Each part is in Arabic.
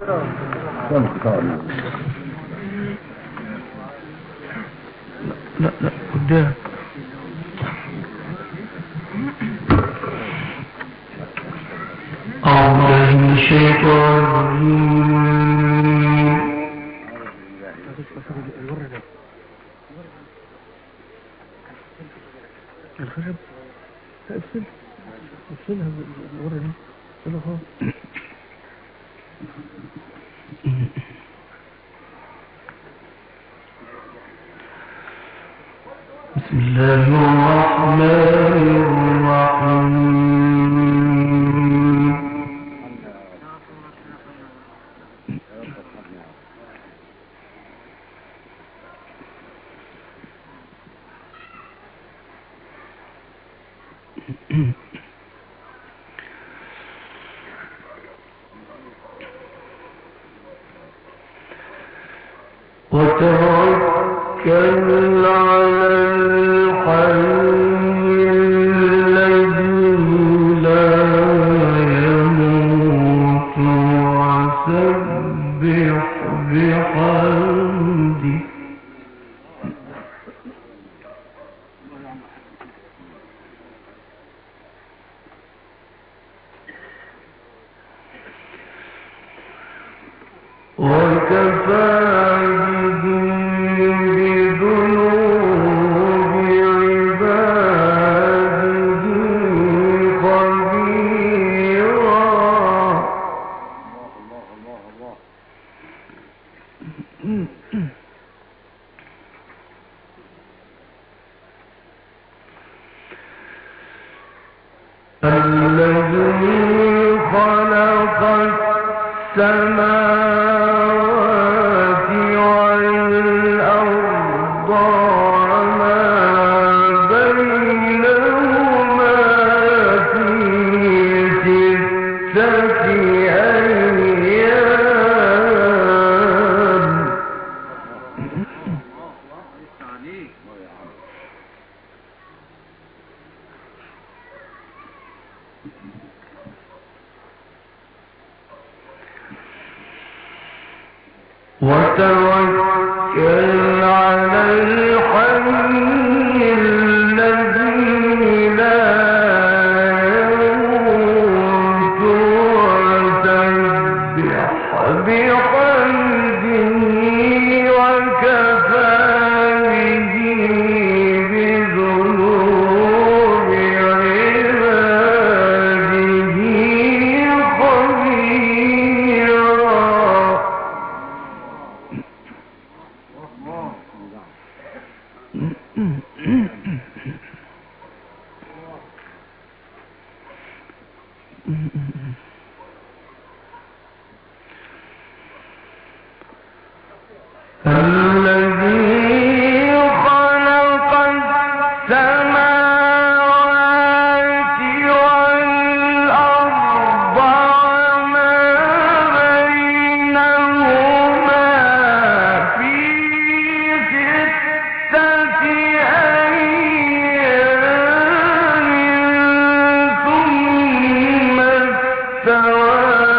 لا قدام. أعوذ من الشيطان الخشب افصلها الورقة دي خلاص. بسم الله الرحمن الرحيم. وتوكل على الحي الذي لا يموت وسبح بحمده وكفى الذي خلق السماوات والأرض وما بينهما في 6 أيام وتوكل على الحي الذي لا يموت وسبح بحمده وكفى به بذنوب عباده خبيرا. الذي خلق السماوات والأرض وما بينهما في 6 أيام ثم استوى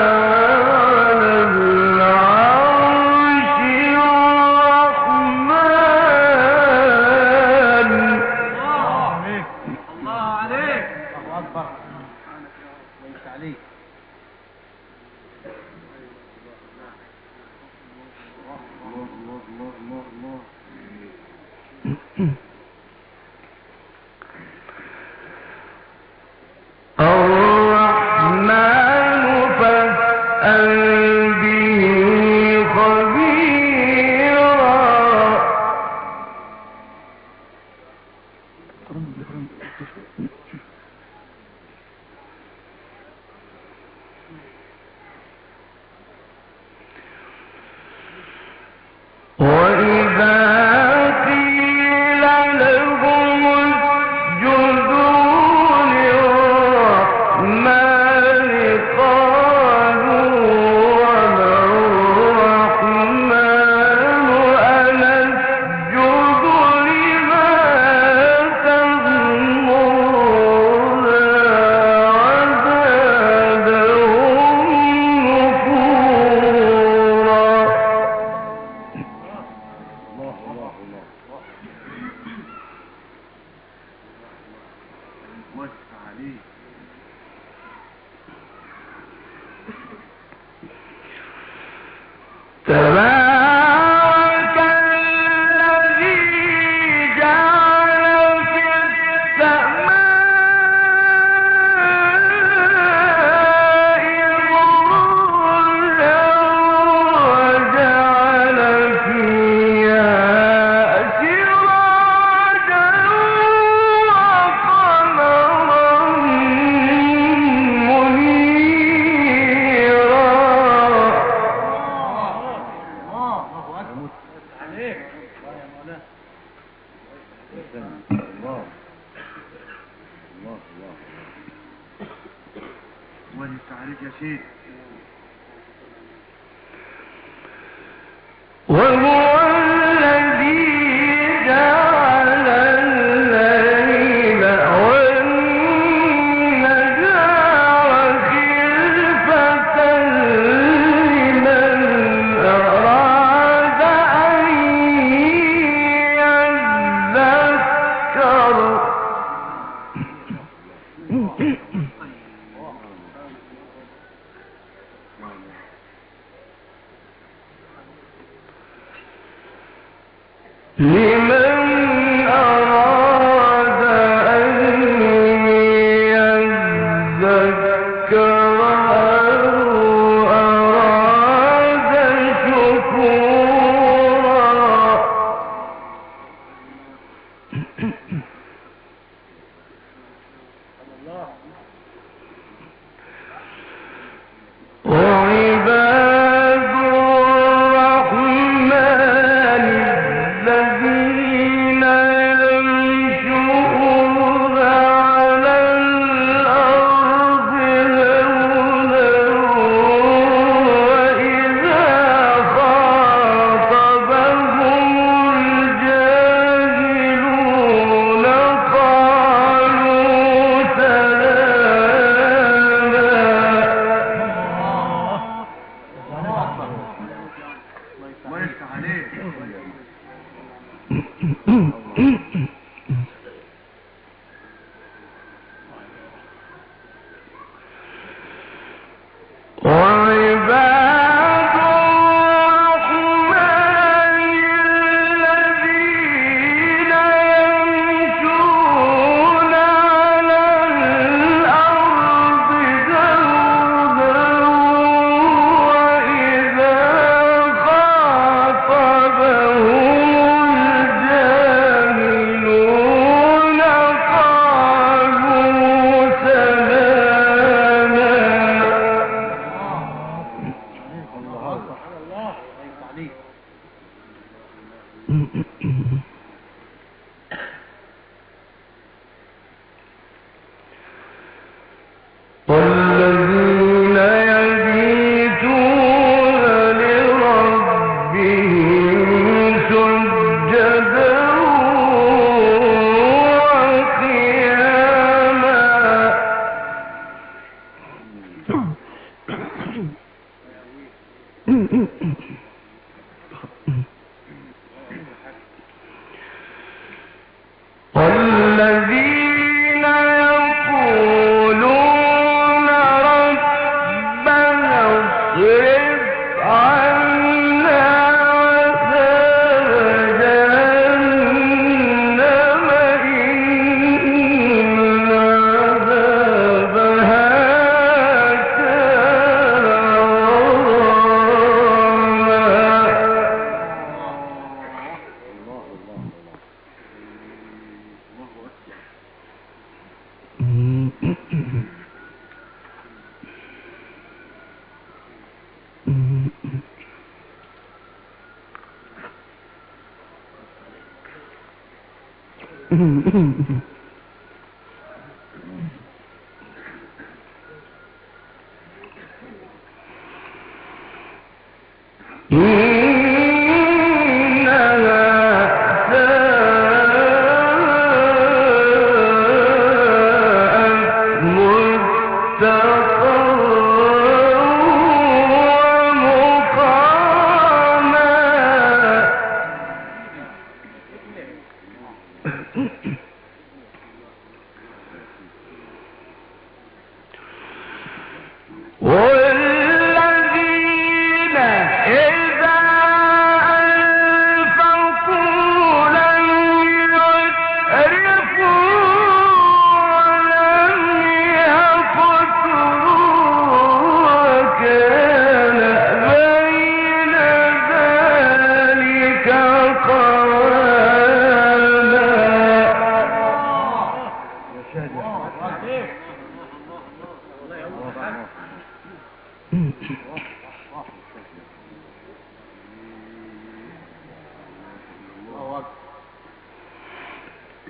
الرحمن فاسأل به خبيرا. وإذا قيل والذين إذا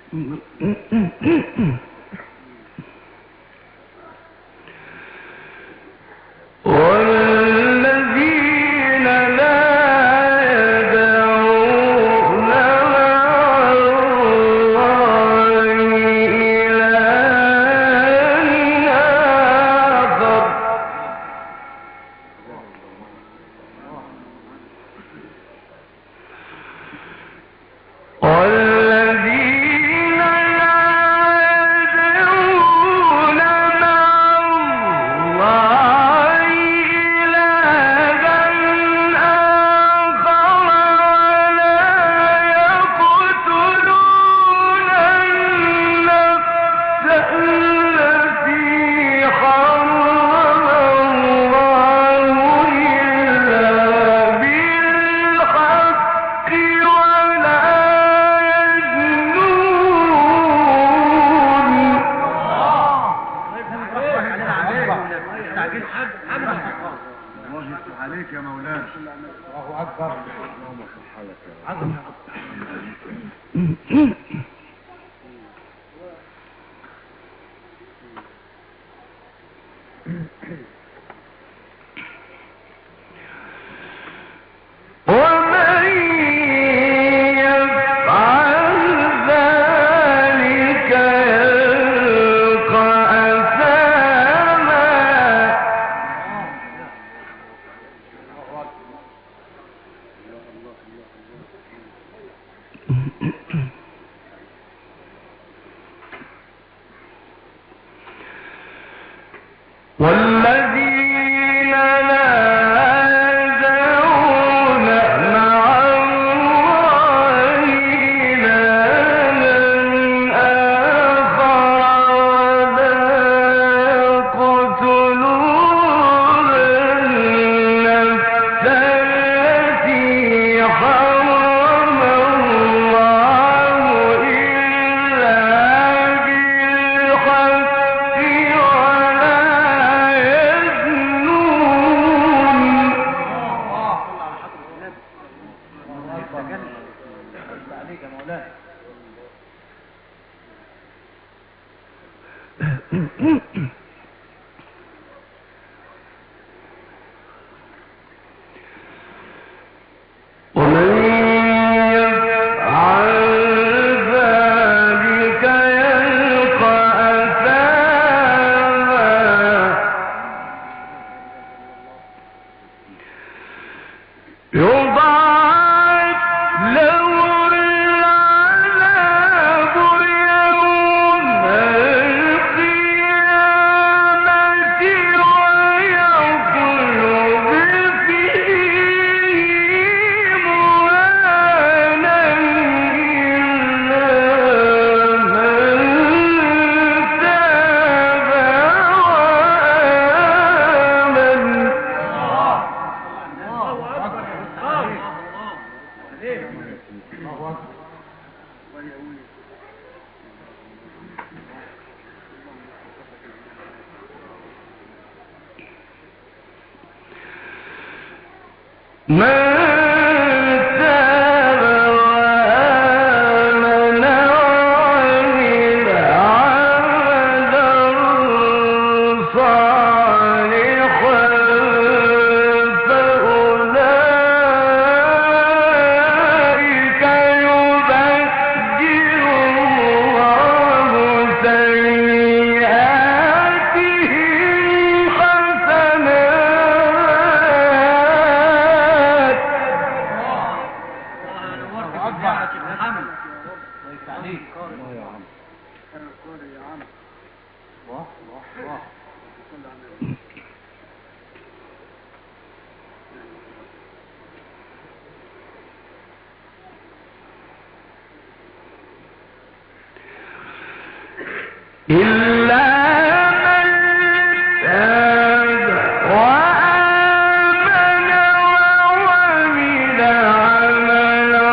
والذين لا يدعون مع الله إلها آخر ولا يقتلون النفس التي حرم الله إلا بالحق ولا ومن يفعل ذلك يلقى أثاما يضاعف له العذاب يوم القيامة ويخلد فيه مهانا إلا من تاب وآمن من تاب وآمن وعمل عملا صالحا فأولئك يبدل الله سيئاتهم حسنات إلا من تاب وآمن وعمل عملا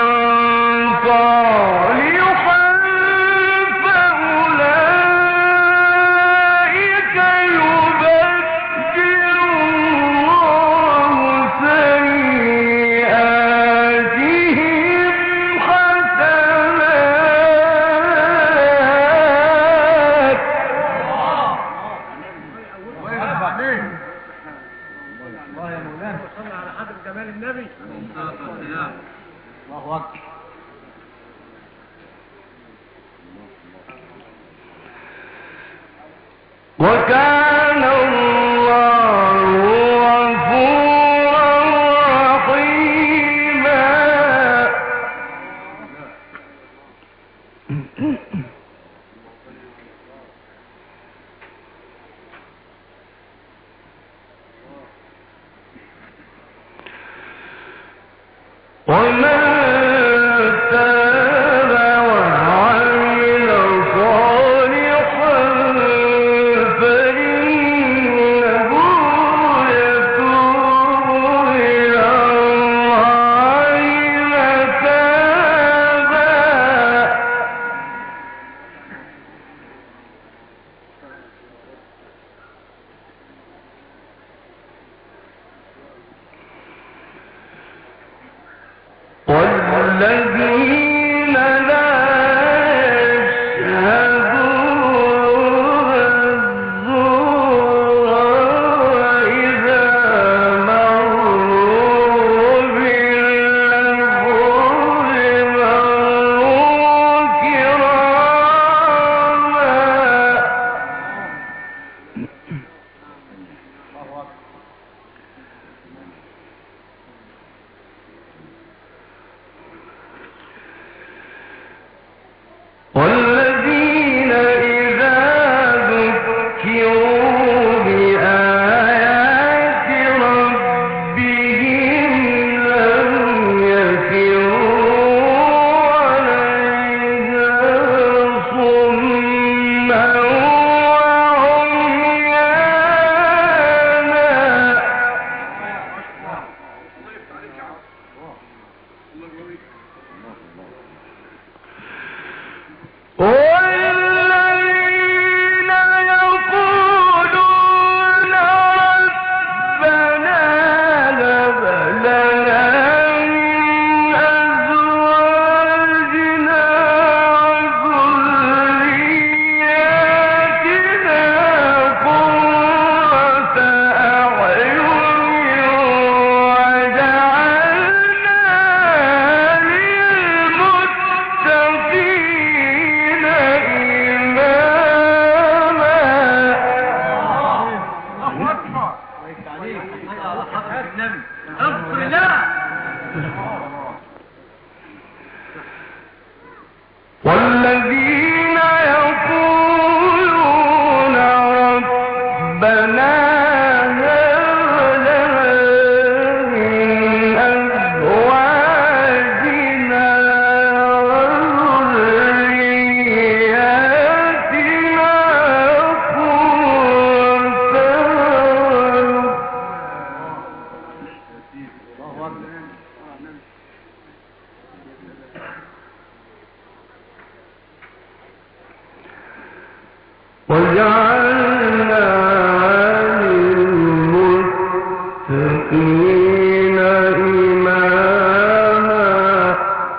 صالحا فأولئك يبدل الله سيئاتهم حسنات على حضرة جمال النبي. الله أكبر. وكان الله غفورا رحيما. ومن تاب وعمل صالحا فإنه يتوب إلى الله متابا. والذين لا يشهدون الزور وإذا مروا باللغو مروا كراما. والذين إذا ذكروا بآيات ربهم لم يخروا عليها صما وعميانا. والذين يقولون ربنا هب لنا من أزواجنا وذرياتنا قرة أعين وجعلنا للمتقين إماما. والذين يقولون ربنا هب لنا من أزواجنا وذرياتنا قرة وجعلنا للمتقين إماما.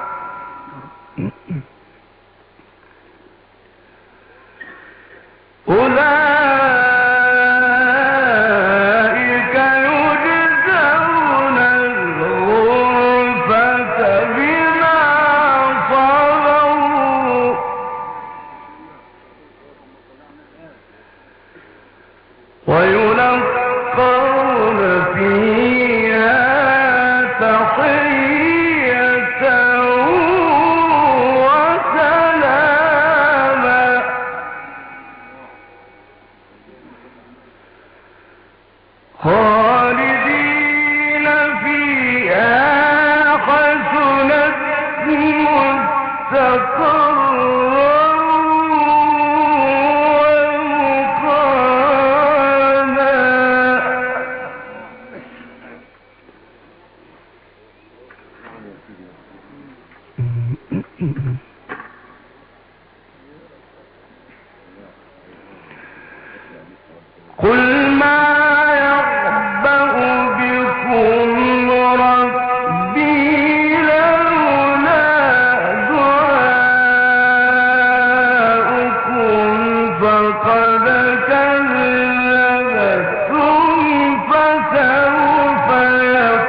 أولئك يجزون الغرفة بما صبروا ويلقون فيها تحية وسلاما. خالدين فيها حسنت مستقرا قل ما يعبأ بكم ربي لولا دعاؤكم فقد كذبتم فسوف يكون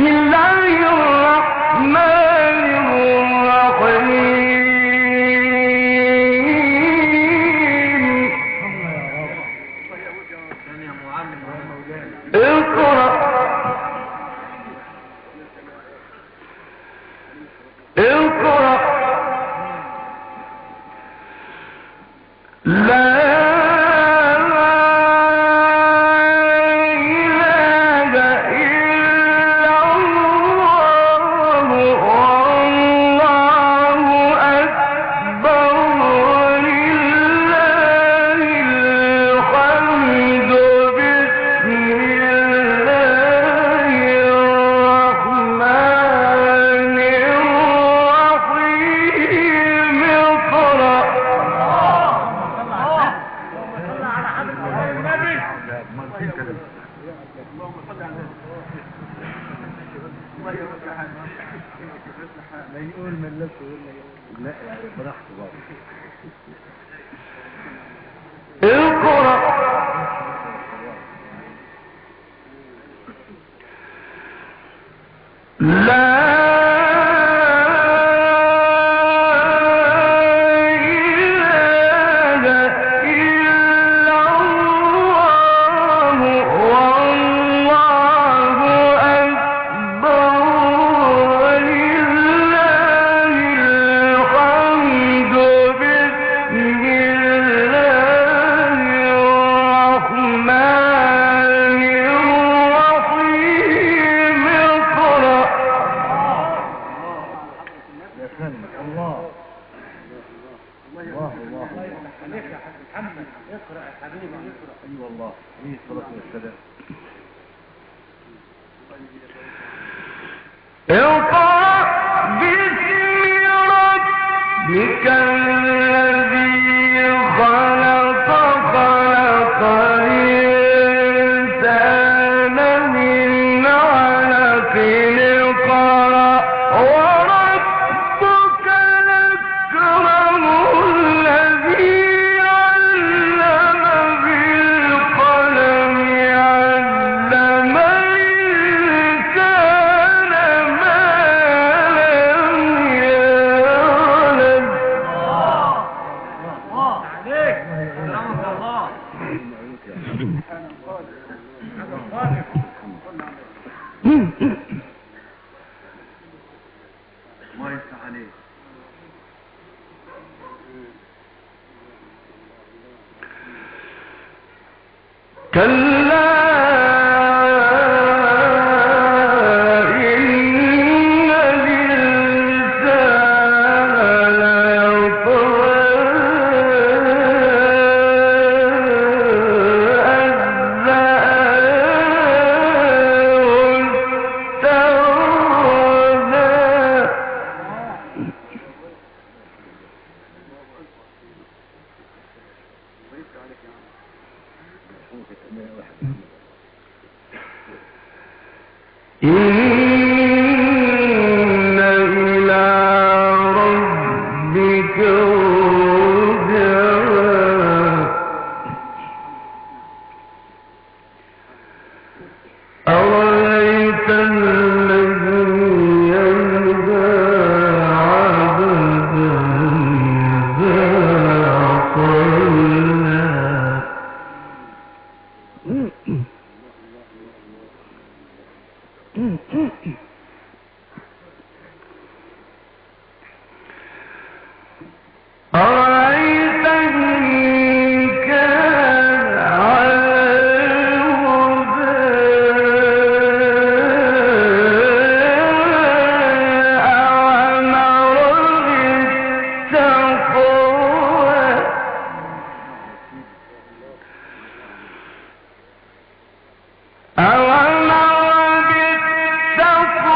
أَوَمَرَ بِالتَّقْوَى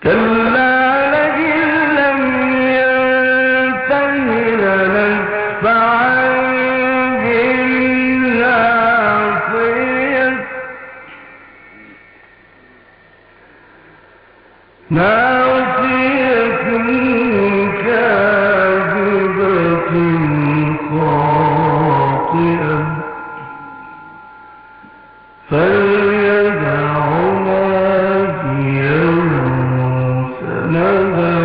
كلا لئن لم ينته لنسفعا بالناصية ناصية كاذبة خاطئة فليدع ناديه سندع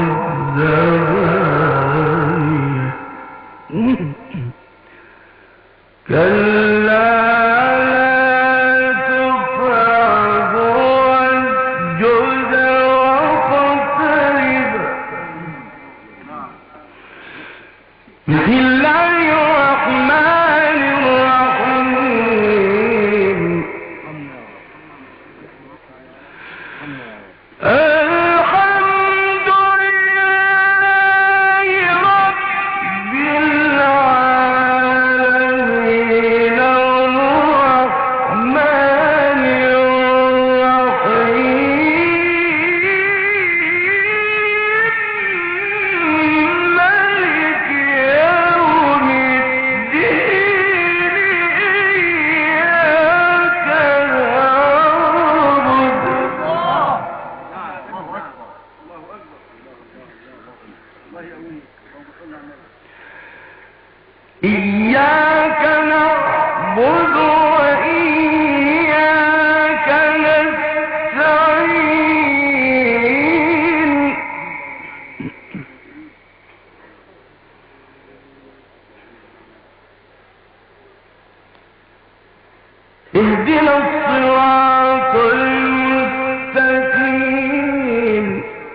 الزبانية كلا لا تطعه واسجد واقترب بسم الله الرحمن الرحيم الحمد لله رب العالمين الرحمن الرحيم مالك يوم الدين إياك نعبد وإياك نستعين اهدنا الصراط المستقيم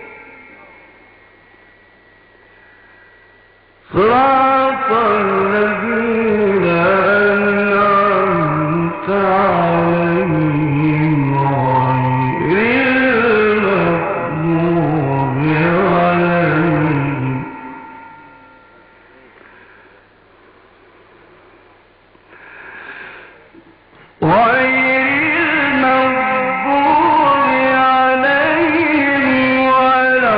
صراط الذين أنعمت عليهم غير المغضوب عليهم ولا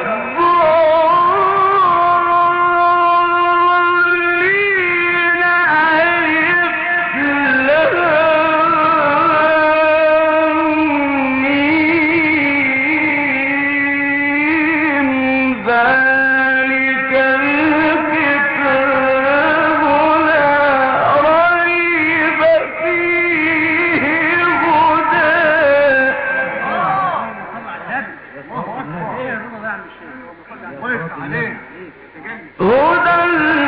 الضالين ألف لام ميم ذلك الكتاب لا ريب فيه هدى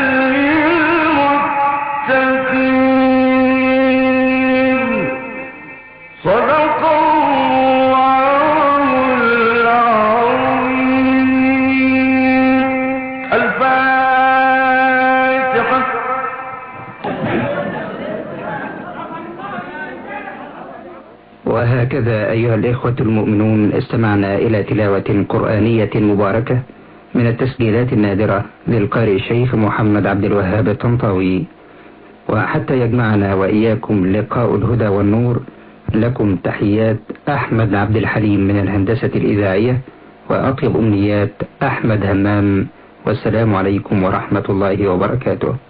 للمتقين صدق الله العظيم الفاتحة. وهكذا أيها الإخوة المؤمنون استمعنا إلى تلاوة قرآنية مباركة من التسجيلات النادرة للقارئ الشيخ محمد عبد الوهاب الطنطاوي. وحتى يجمعنا وإياكم لقاء الهدى والنور، لكم تحيات أحمد عبد الحليم من الهندسة الإذاعية، وأطيب أمنيات أحمد همام، والسلام عليكم ورحمة الله وبركاته.